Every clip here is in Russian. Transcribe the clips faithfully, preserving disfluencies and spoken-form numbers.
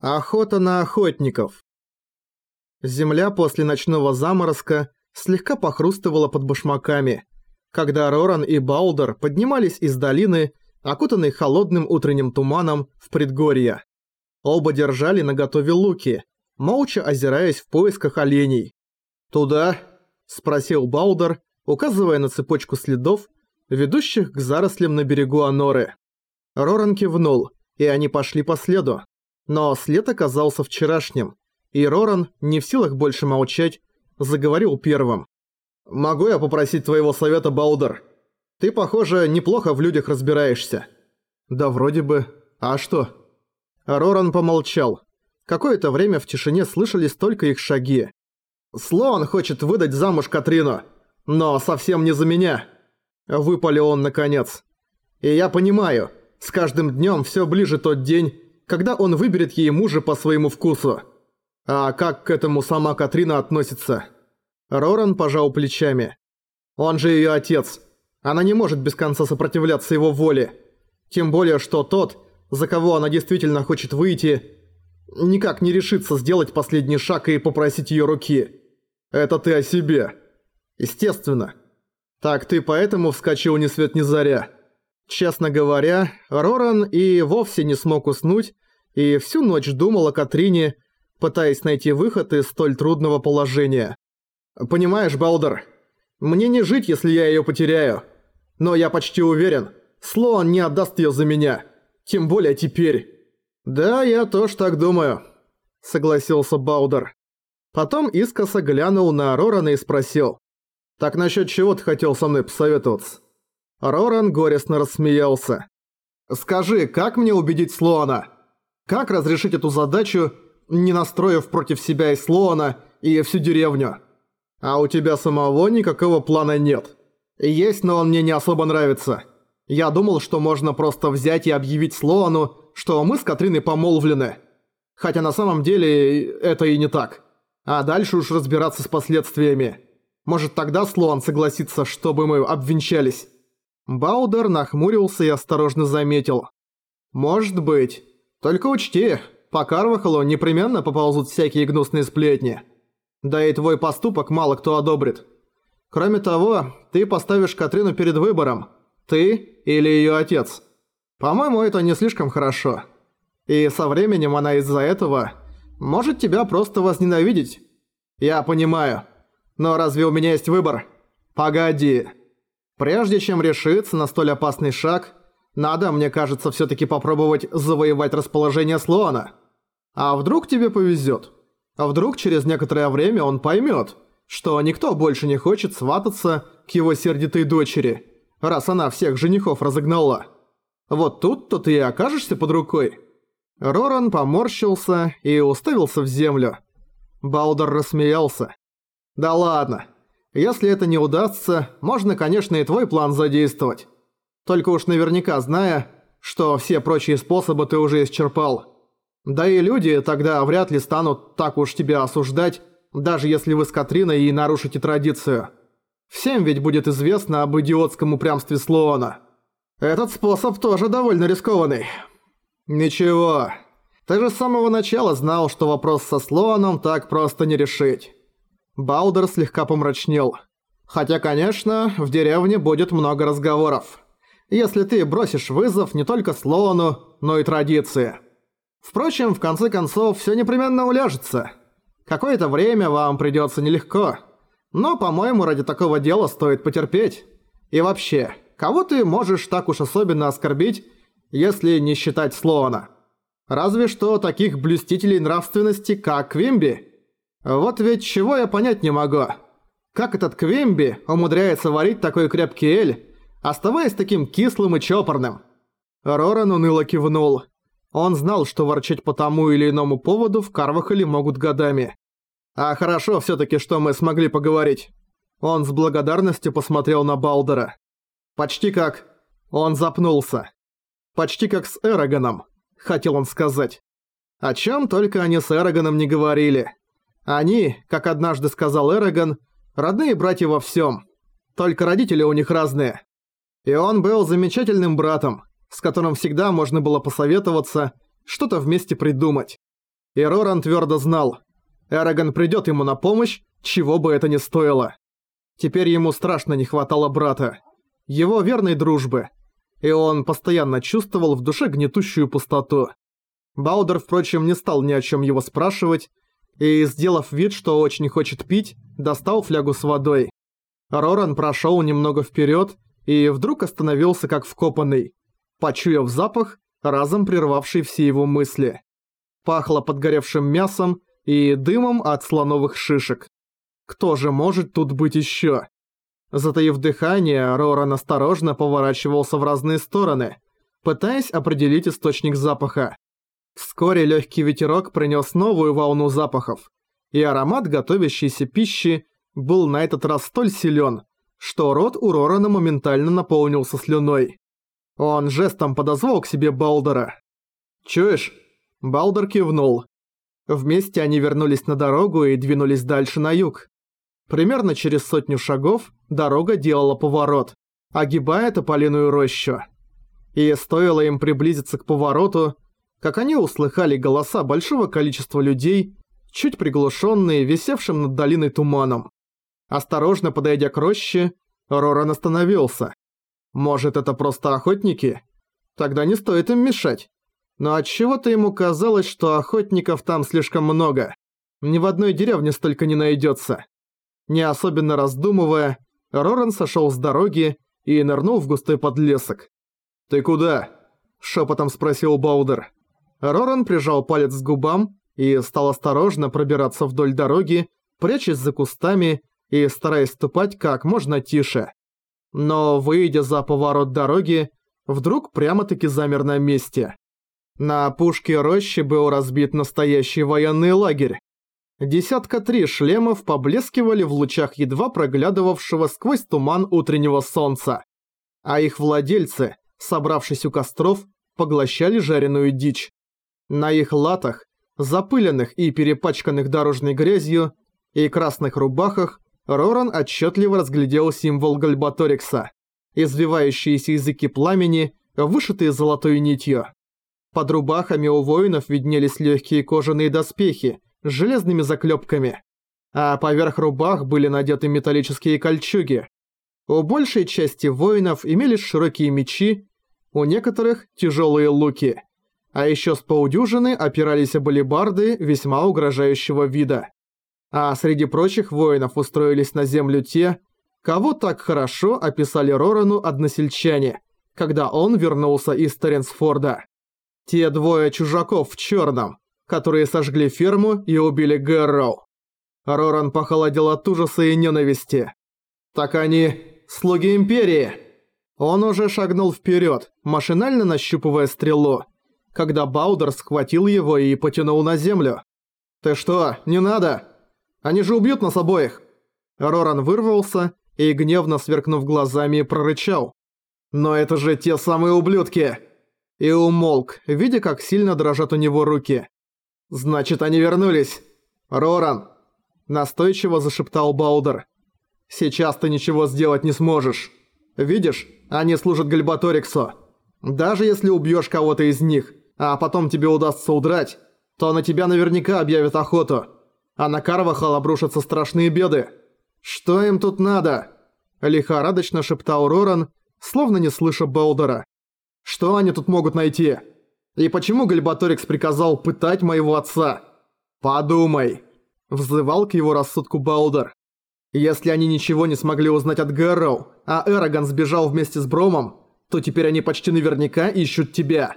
Охота на охотников. Земля после ночного заморозка слегка похрустывала под башмаками, когда Роран и Балдер поднимались из долины, окутанной холодным утренним туманом, в предгорье. Оба держали наготове луки, молча озираясь в поисках оленей. «Туда?» – спросил Балдер, указывая на цепочку следов, ведущих к зарослям на берегу Аноры. Роран кивнул, и они пошли по следу. Но след оказался вчерашним, и Роран, не в силах больше молчать, заговорил первым. «Могу я попросить твоего совета, Балдер? Ты, похоже, неплохо в людях разбираешься». «Да вроде бы. А что?» Роран помолчал. Какое-то время в тишине слышались только их шаги. «Слоан хочет выдать замуж Катрину, но совсем не за меня», — выпалил он наконец. «И я понимаю, с каждым днем все ближе тот день, когда он выберет ей мужа по своему вкусу. А как к этому сама Катрина относится?» Роран пожал плечами. «Он же её отец. Она не может без конца сопротивляться его воле. Тем более, что тот, за кого она действительно хочет выйти, никак не решится сделать последний шаг и попросить её руки. Это ты о себе. Естественно. Так ты поэтому вскочил ни свет ни заря». Честно говоря, Роран и вовсе не смог уснуть и всю ночь думал о Катрине, пытаясь найти выход из столь трудного положения. «Понимаешь, Балдер, мне не жить, если я её потеряю. Но я почти уверен, Слоан не отдаст её за меня. Тем более теперь». «Да, я тоже так думаю», — согласился Балдер. Потом искоса глянул на Рорана и спросил. «Так насчёт чего ты хотел со мной посоветоваться?» Роран горестно рассмеялся. «Скажи, как мне убедить Слоана? Как разрешить эту задачу, не настроив против себя и Слоана, и всю деревню? А у тебя самого никакого плана нет. Есть, но он мне не особо нравится. Я думал, что можно просто взять и объявить Слоану, что мы с Катриной помолвлены. Хотя на самом деле это и не так. А дальше уж разбираться с последствиями. Может, тогда Слоан согласится, чтобы мы обвенчались?» Балдер нахмурился и осторожно заметил. «Может быть. Только учти, по Карвахалу непременно поползут всякие гнусные сплетни. Да и твой поступок мало кто одобрит. Кроме того, ты поставишь Катрину перед выбором. Ты или её отец. По-моему, это не слишком хорошо. И со временем она из-за этого может тебя просто возненавидеть. Я понимаю. Но разве у меня есть выбор? Погоди. Прежде чем решиться на столь опасный шаг, надо, мне кажется, всё-таки попробовать завоевать расположение Слоана. А вдруг тебе повезёт? А вдруг через некоторое время он поймёт, что никто больше не хочет свататься к его сердитой дочери, раз она всех женихов разогнала. Вот тут-то ты и окажешься под рукой». Роран поморщился и уставился в землю. Балдер рассмеялся. «Да ладно. Если это не удастся, можно, конечно, и твой план задействовать. Только уж наверняка зная, что все прочие способы ты уже исчерпал. Да и люди тогда вряд ли станут так уж тебя осуждать, даже если вы с Катриной и нарушите традицию. Всем ведь будет известно об идиотском упрямстве Слоана. Этот способ тоже довольно рискованный. Ничего, ты же с самого начала знал, что вопрос со Слоаном так просто не решить». Балдер слегка помрачнел. «Хотя, конечно, в деревне будет много разговоров. Если ты бросишь вызов не только Слоану, но и традиции. Впрочем, в конце концов, всё непременно уляжется. Какое-то время вам придётся нелегко. Но, по-моему, ради такого дела стоит потерпеть. И вообще, кого ты можешь так уж особенно оскорбить, если не считать Слоана? Разве что таких блюстителей нравственности, как Квимби. Вот ведь чего я понять не могу. Как этот Квимби умудряется варить такой крепкий эль, оставаясь таким кислым и чопорным?» Роран уныло кивнул. Он знал, что ворчать по тому или иному поводу в Карвахале могут годами. «А хорошо всё-таки, что мы смогли поговорить». Он с благодарностью посмотрел на Балдера. «Почти как...» Он запнулся. «Почти как с Эрагоном», хотел он сказать. О чём только они с Эрагоном не говорили. Они, как однажды сказал Эрагон, родные братья во всём. Только родители у них разные. И он был замечательным братом, с которым всегда можно было посоветоваться, что-то вместе придумать. И Роран твердо знал, Эрагон придет ему на помощь, чего бы это ни стоило. Теперь ему страшно не хватало брата, его верной дружбы, и он постоянно чувствовал в душе гнетущую пустоту. Балдер, впрочем, не стал ни о чем его спрашивать, и, сделав вид, что очень хочет пить, достал флягу с водой. Роран прошел немного вперед и вдруг остановился как вкопанный, почуяв запах, разом прервавший все его мысли. Пахло подгоревшим мясом и дымом от слоновых шишек. Кто же может тут быть еще? Затаив дыхание, Роран осторожно поворачивался в разные стороны, пытаясь определить источник запаха. Вскоре легкий ветерок принес новую волну запахов, и аромат готовящейся пищи был на этот раз столь силен, что рот у Рорана моментально наполнился слюной. Он жестом подозвал к себе Балдера. «Чуешь?» Балдер кивнул. Вместе они вернулись на дорогу и двинулись дальше на юг. Примерно через сотню шагов дорога делала поворот, огибая тополиную рощу. И стоило им приблизиться к повороту, как они услыхали голоса большого количества людей, чуть приглушенные висевшим над долиной туманом. Осторожно подойдя к роще, Роран остановился. Может, это просто охотники? Тогда не стоит им мешать. Но отчего-то ему казалось, что охотников там слишком много. Ни в одной деревне столько не найдется. Не особенно раздумывая, Роран сошел с дороги и нырнул в густой подлесок. «Ты куда?» – шепотом спросил Балдер. Роран прижал палец к губам и стал осторожно пробираться вдоль дороги, прячась за кустами и стараясь ступать как можно тише. Но, выйдя за поворот дороги, вдруг прямо-таки замер на месте. На опушке рощи был разбит настоящий военный лагерь. Десятка три шлемов поблескивали в лучах едва проглядывавшего сквозь туман утреннего солнца. А их владельцы, собравшись у костров, поглощали жареную дичь. На их латах, запыленных и перепачканных дорожной грязью, и красных рубахах, Роран отчетливо разглядел символ Гальбаторикса, извивающиеся языки пламени, вышитые золотой нитью. Под рубахами у воинов виднелись легкие кожаные доспехи с железными заклепками, а поверх рубах были надеты металлические кольчуги. У большей части воинов имелись широкие мечи, у некоторых тяжелые луки, а еще с полдюжины опирались алебарды весьма угрожающего вида. А среди прочих воинов устроились на землю те, кого так хорошо описали Рорану односельчане, когда он вернулся из Терренсфорда. Те двое чужаков в черном, которые сожгли ферму и убили Гэрроу. Роран похолодел от ужаса и ненависти. Так они слуги Империи. Он уже шагнул вперед, машинально нащупывая стрелу, когда Балдер схватил его и потянул на землю. «Ты что, не надо? Они же убьют нас обоих!» Роран вырвался и, гневно сверкнув глазами, прорычал. «Но это же те самые ублюдки!» И умолк, видя, как сильно дрожат у него руки. «Значит, они вернулись! Роран!» Настойчиво зашептал Балдер. «Сейчас ты ничего сделать не сможешь. Видишь, они служат Гальбаториксу. Даже если убьешь кого-то из них, а потом тебе удастся удрать, то на тебя наверняка объявят охоту. А на Карвахал обрушатся страшные беды. Что им тут надо?» Лихорадочно шептал Роран, словно не слыша Балдера. «Что они тут могут найти? И почему Гальбаторикс приказал пытать моего отца? Подумай!» Взывал к его рассудку Балдер. «Если они ничего не смогли узнать от Гэрроу, а Эрагон сбежал вместе с Бромом, то теперь они почти наверняка ищут тебя».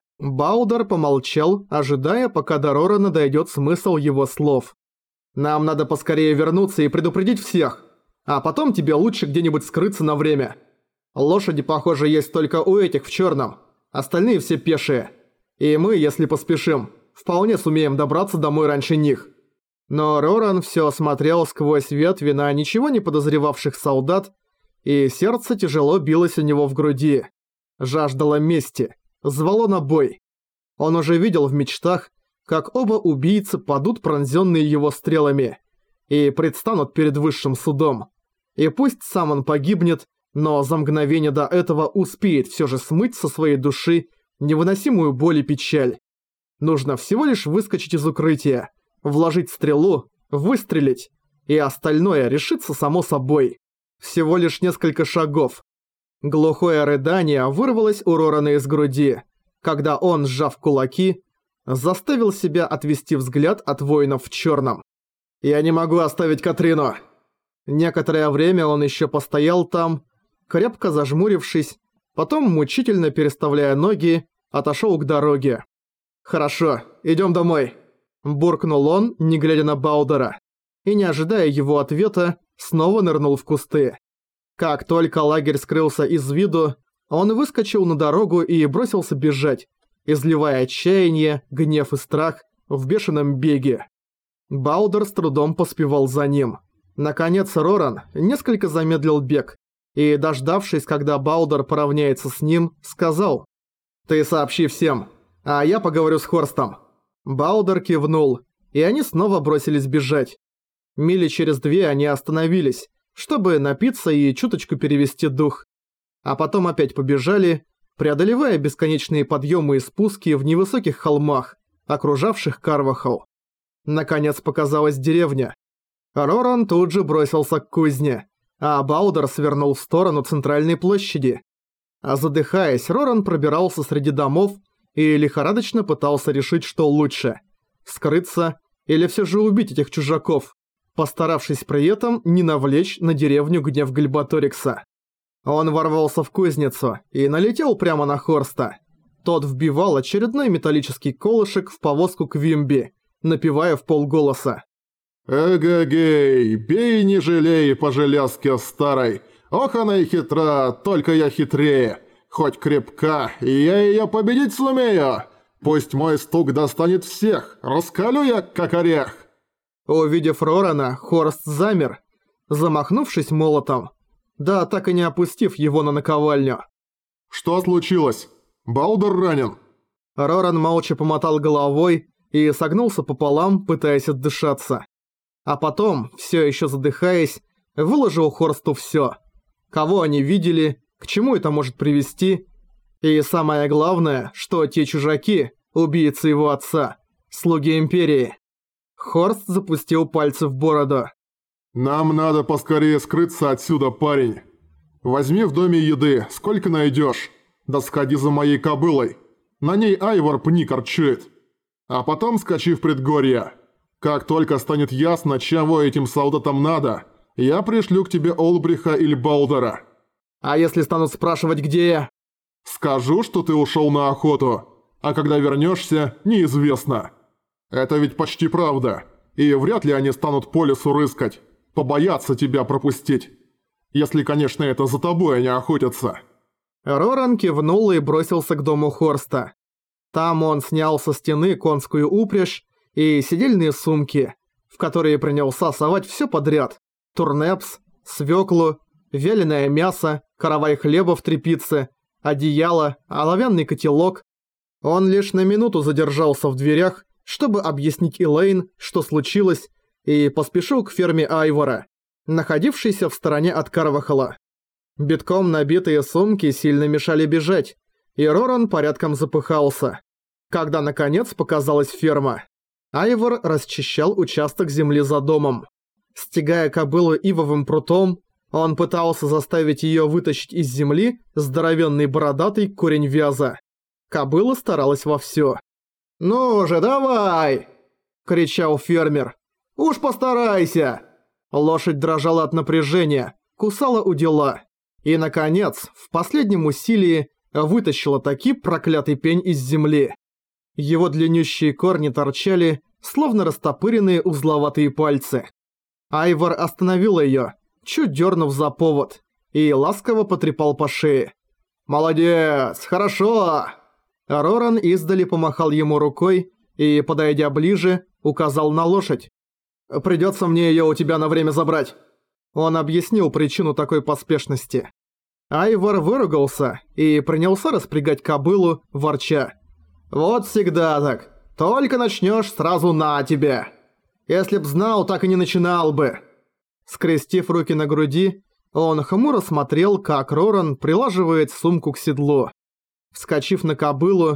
Балдер помолчал, ожидая, пока до Рорана дойдет смысл его слов. «Нам надо поскорее вернуться и предупредить всех, а потом тебе лучше где-нибудь скрыться на время. Лошади, похоже, есть только у этих в черном, остальные все пешие. И мы, если поспешим, вполне сумеем добраться домой раньше них». Но Роран все смотрел сквозь ветви на ничего не подозревавших солдат, и сердце тяжело билось у него в груди. Жаждало мести, звало на бой. Он уже видел в мечтах, как оба убийцы падут, пронзенные его стрелами, и предстанут перед высшим судом. И пусть сам он погибнет, но за мгновение до этого успеет все же смыть со своей души невыносимую боль и печаль. Нужно всего лишь выскочить из укрытия, вложить стрелу, выстрелить, и остальное решится само собой. Всего лишь несколько шагов. Глухое рыдание вырвалось у Рорана из груди, когда он, сжав кулаки, заставил себя отвести взгляд от воинов в черном. «Я не могу оставить Катрину!» Некоторое время он еще постоял там, крепко зажмурившись, потом, мучительно переставляя ноги, отошел к дороге. «Хорошо, идем домой», – буркнул он, не глядя на Балдера, и, не ожидая его ответа, снова нырнул в кусты. Как только лагерь скрылся из виду, он выскочил на дорогу и бросился бежать, изливая отчаяние, гнев и страх в бешеном беге. Балдер с трудом поспевал за ним. Наконец Роран несколько замедлил бег и, дождавшись, когда Балдер поравняется с ним, сказал: «Ты сообщи всем, а я поговорю с Хорстом». Балдер кивнул, и они снова бросились бежать. Мили через две они остановились, чтобы напиться и чуточку перевести дух. А потом опять побежали, преодолевая бесконечные подъемы и спуски в невысоких холмах, окружавших Карвахал. Наконец показалась деревня. Роран тут же бросился к кузне, а Балдер свернул в сторону центральной площади. А задыхаясь, Роран пробирался среди домов и лихорадочно пытался решить, что лучше – скрыться или все же убить этих чужаков, постаравшись при этом не навлечь на деревню гнев Гальбаторикса. Он ворвался в кузницу и налетел прямо на Хорста. Тот вбивал очередной металлический колышек в повозку Квимби, напевая в полголоса: «Эгегей, бей не жалей по железке старой. Ох, она и хитра, только я хитрее. Хоть крепка, и я ее победить сумею. Пусть мой стук достанет всех, раскалю я, как орех». Увидев Рорана, Хорст замер, замахнувшись молотом, да так и не опустив его на наковальню. «Что случилось? Балдер ранен?» Роран молча помотал головой и согнулся пополам, пытаясь отдышаться. А потом, все еще задыхаясь, выложил Хорсту все. Кого они видели, к чему это может привести, и самое главное, что те чужаки, убийцы его отца, слуги Империи. Хорст запустил пальцы в бороду. «Нам надо поскорее скрыться отсюда, парень. Возьми в доме еды, сколько найдешь. Да сходи за моей кобылой. На ней Айвор пни корчует. А потом скачи в предгорье. Как только станет ясно, чего этим солдатам надо, я пришлю к тебе Олбриха или Балдера». «А если станут спрашивать, где я?» «Скажу, что ты ушел на охоту, а когда вернешься, неизвестно. Это ведь почти правда, и вряд ли они станут по лесу рыскать, побоятся тебя пропустить. Если, конечно, это за тобой они охотятся». Роран кивнул и бросился к дому Хорста. Там он снял со стены конскую упряжь и сидельные сумки, в которые принялся совать все подряд: турнепс, свеклу, вяленое мясо, каравай хлеба в тряпице, одеяло, оловянный котелок. Он лишь на минуту задержался в дверях, чтобы объяснить Элейн, что случилось, и поспешил к ферме Айвора, находившейся в стороне от Карвахала. Битком набитые сумки сильно мешали бежать, и Роран порядком запыхался. Когда наконец показалась ферма, Айвор расчищал участок земли за домом. Стягая кобылу ивовым прутом, он пытался заставить ее вытащить из земли здоровенный бородатый корень вяза. Кобыла старалась вовсю. «Ну же, давай!» – кричал фермер. «Уж постарайся!» Лошадь дрожала от напряжения, кусала удила. И, наконец, в последнем усилии вытащила таки проклятый пень из земли. Его длиннющие корни торчали, словно растопыренные узловатые пальцы. Айвор остановил ее, чуть дернув за повод, и ласково потрепал по шее. «Молодец! Хорошо!» Роран издали помахал ему рукой и, подойдя ближе, указал на лошадь. «Придется мне ее у тебя на время забрать». Он объяснил причину такой поспешности. Айвор выругался и принялся распрягать кобылу, ворча: «Вот всегда так. Только начнешь, сразу на тебе. Если б знал, так и не начинал бы». Скрестив руки на груди, он хмуро смотрел, как Роран прилаживает сумку к седлу. Вскочив на кобылу,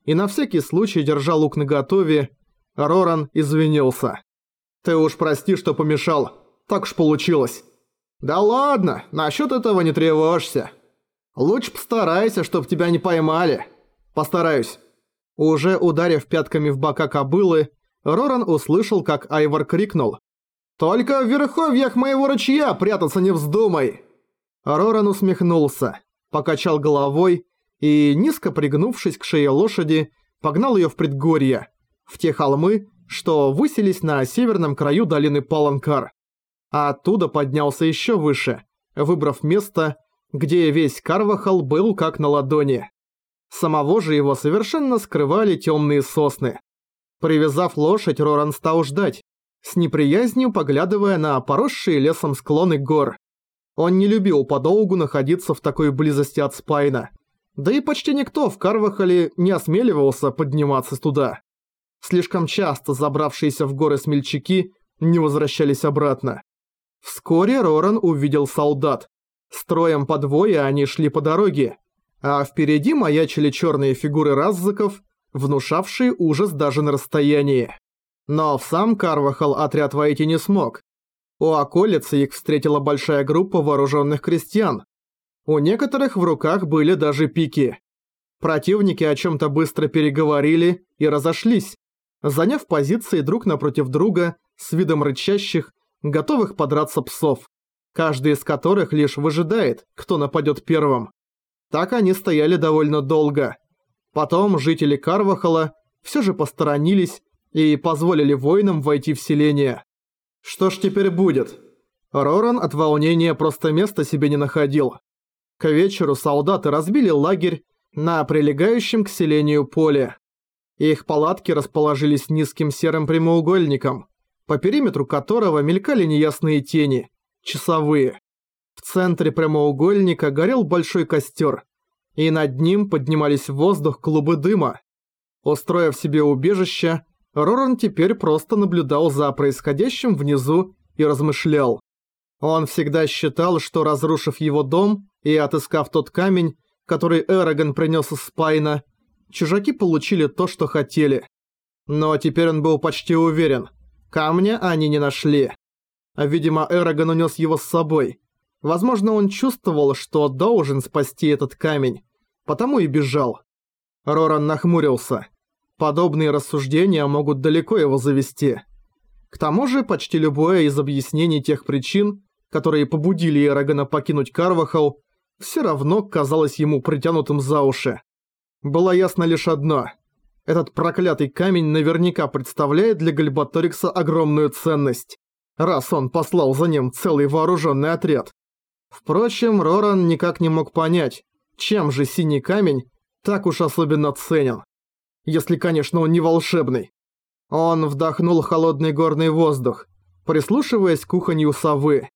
и на всякий случай держа лук наготове, Роран извинился. «Ты уж прости, что помешал. Так уж получилось». «Да ладно, насчет этого не тревожься. Лучше постарайся, чтоб тебя не поймали». «Постараюсь». Уже ударив пятками в бока кобылы, Роран услышал, как Айвор крикнул: «Только в верховьях моего ручья прятаться не вздумай!» Роран усмехнулся, покачал головой и, низко пригнувшись к шее лошади, погнал её в предгорье, в те холмы, что высились на северном краю долины Паланкар. А оттуда поднялся ещё выше, выбрав место, где весь Карвахал был как на ладони. Самого же его совершенно скрывали тёмные сосны. Привязав лошадь, Роран стал ждать, с неприязнью поглядывая на поросшие лесом склоны гор. Он не любил подолгу находиться в такой близости от Спайна. Да и почти никто в Карвахале не осмеливался подниматься туда. Слишком часто забравшиеся в горы смельчаки не возвращались обратно. Вскоре Роран увидел солдат. Строем по двое они шли по дороге, а впереди маячили черные фигуры раззаков, внушавшие ужас даже на расстоянии. Но в сам Карвахал отряд войти не смог. У околицы их встретила большая группа вооруженных крестьян. У некоторых в руках были даже пики. Противники о чем-то быстро переговорили и разошлись, заняв позиции друг напротив друга с видом рычащих, готовых подраться псов, каждый из которых лишь выжидает, кто нападет первым. Так они стояли довольно долго. Потом жители Карвахала все же посторонились и позволили воинам войти в селение. Что ж теперь будет? Роран от волнения просто места себе не находил. К вечеру солдаты разбили лагерь на прилегающем к селению поле. Их палатки расположились низким серым прямоугольником, по периметру которого мелькали неясные тени, часовые. В центре прямоугольника горел большой костер, и над ним поднимались в воздух клубы дыма. Устроив себе убежище, Роран теперь просто наблюдал за происходящим внизу и размышлял. Он всегда считал, что, разрушив его дом и отыскав тот камень, который Эрагон принес из Спайна, чужаки получили то, что хотели. Но теперь он был почти уверен, камня они не нашли. А видимо, Эрагон унес его с собой. Возможно, он чувствовал, что должен спасти этот камень, потому и бежал. Роран нахмурился. Подобные рассуждения могут далеко его завести. К тому же, почти любое из объяснений тех причин, которые побудили Эрагона покинуть Карвахал, все равно казалось ему притянутым за уши. Было ясно лишь одно. Этот проклятый камень наверняка представляет для Гальбаторикса огромную ценность, раз он послал за ним целый вооруженный отряд. Впрочем, Роран никак не мог понять, чем же синий камень так уж особенно ценен. Если, конечно, он не волшебный. Он вдохнул холодный горный воздух, прислушиваясь к уханью совы.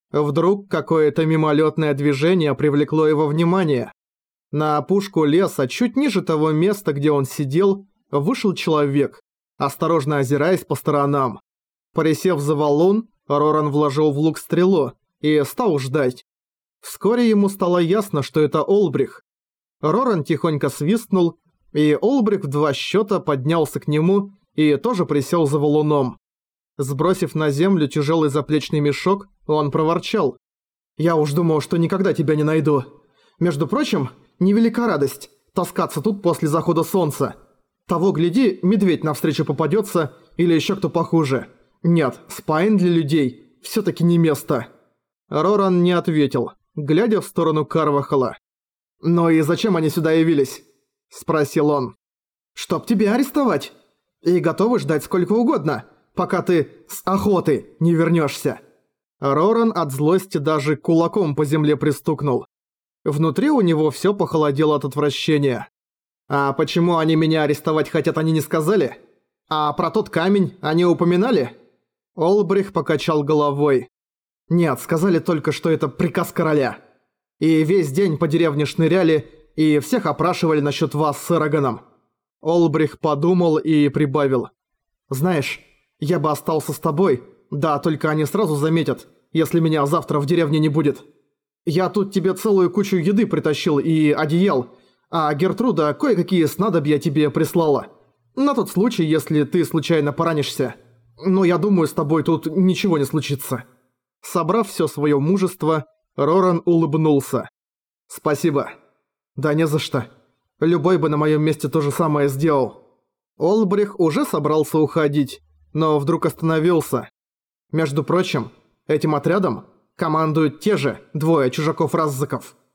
Вдруг какое-то мимолетное движение привлекло его внимание. На опушку леса, чуть ниже того места, где он сидел, вышел человек, осторожно озираясь по сторонам. Присев за валун, Роран вложил в лук стрелу и стал ждать. Вскоре ему стало ясно, что это Олбрих. Роран тихонько свистнул, и Олбрих в два счета поднялся к нему и тоже присел за валуном. Сбросив на землю тяжелый заплечный мешок, он проворчал: «Я уж думал, что никогда тебя не найду. Между прочим, невелика радость таскаться тут после захода солнца. Того гляди, медведь навстречу попадется или еще кто похуже. Нет, Спайн для людей все-таки не место». Роран не ответил, глядя в сторону Карвахала. «Ну и зачем они сюда явились?» – спросил он. «Чтоб тебя арестовать. И готовы ждать сколько угодно, пока ты с охоты не вернешься». Роран от злости даже кулаком по земле пристукнул. Внутри у него все похолодело от отвращения. «А почему они меня арестовать хотят, они не сказали? А про тот камень они упоминали?» Олбрих покачал головой. «Нет, сказали только, что это приказ короля. И весь день по деревне шныряли и всех опрашивали насчет вас с Эрагоном». Олбрих подумал и прибавил. «Знаешь, я бы остался с тобой, да только они сразу заметят, если меня завтра в деревне не будет. Я тут тебе целую кучу еды притащил и одеял, А Гертруда кое-какие снадобья тебе прислала. На тот случай, если ты случайно поранишься. Но я думаю, с тобой тут ничего не случится». Собрав всё своё мужество, Роран улыбнулся. «Спасибо». «Да не за что. Любой бы на моём месте то же самое сделал». Олбрих уже собрался уходить, но вдруг остановился. Между прочим, этим отрядом командуют те же двое чужаков-раззаков.